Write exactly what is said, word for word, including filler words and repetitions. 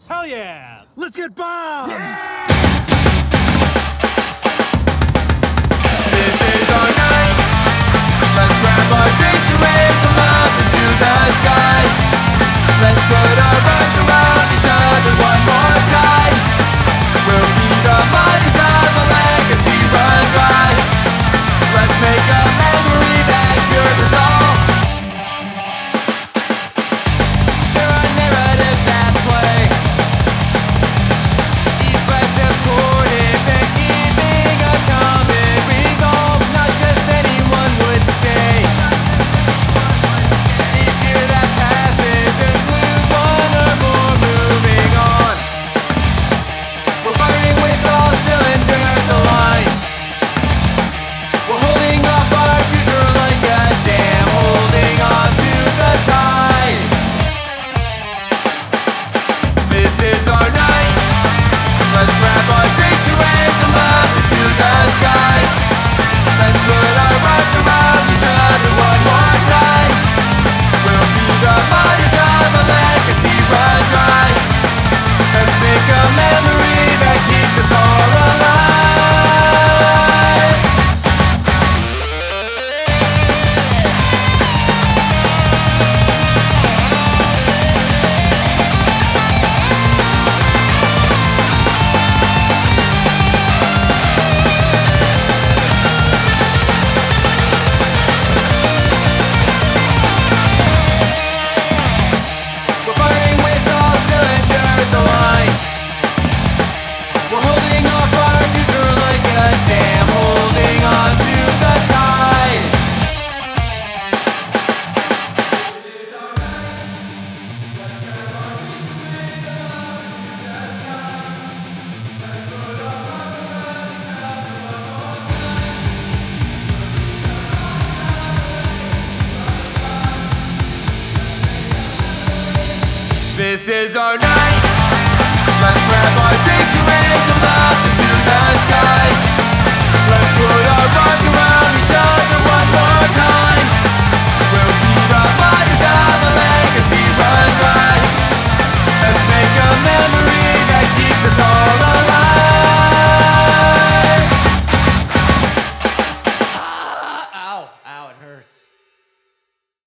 Hell yeah! Let's get bombed! Yeah! This is our night. Let's grab our drinks and raise them up into the sky. Let's put our arms around each other one more time. We'll be the bodies of a legacy run dry. Let's make a memory that cures us all. There are narratives that play, each less important than keeping a common resolve. Not just anyone would stay. Each year that passes includes one or more moving on. We're firing with all cylinders aligned. We're holding up our future like a dam, holding on to the tide. This is our night. Let's grab our drinks and raise them up into the sky. Let's put our arms around each other one more time. We'll be the bodies of a legacy run dry. Let's make a memory that keeps us all alive. We're firing with all cylinders aligned. We're holding off our future like a dam, holding on to the tide. This is our night. Let's grab our drinks and raise them up into the sky.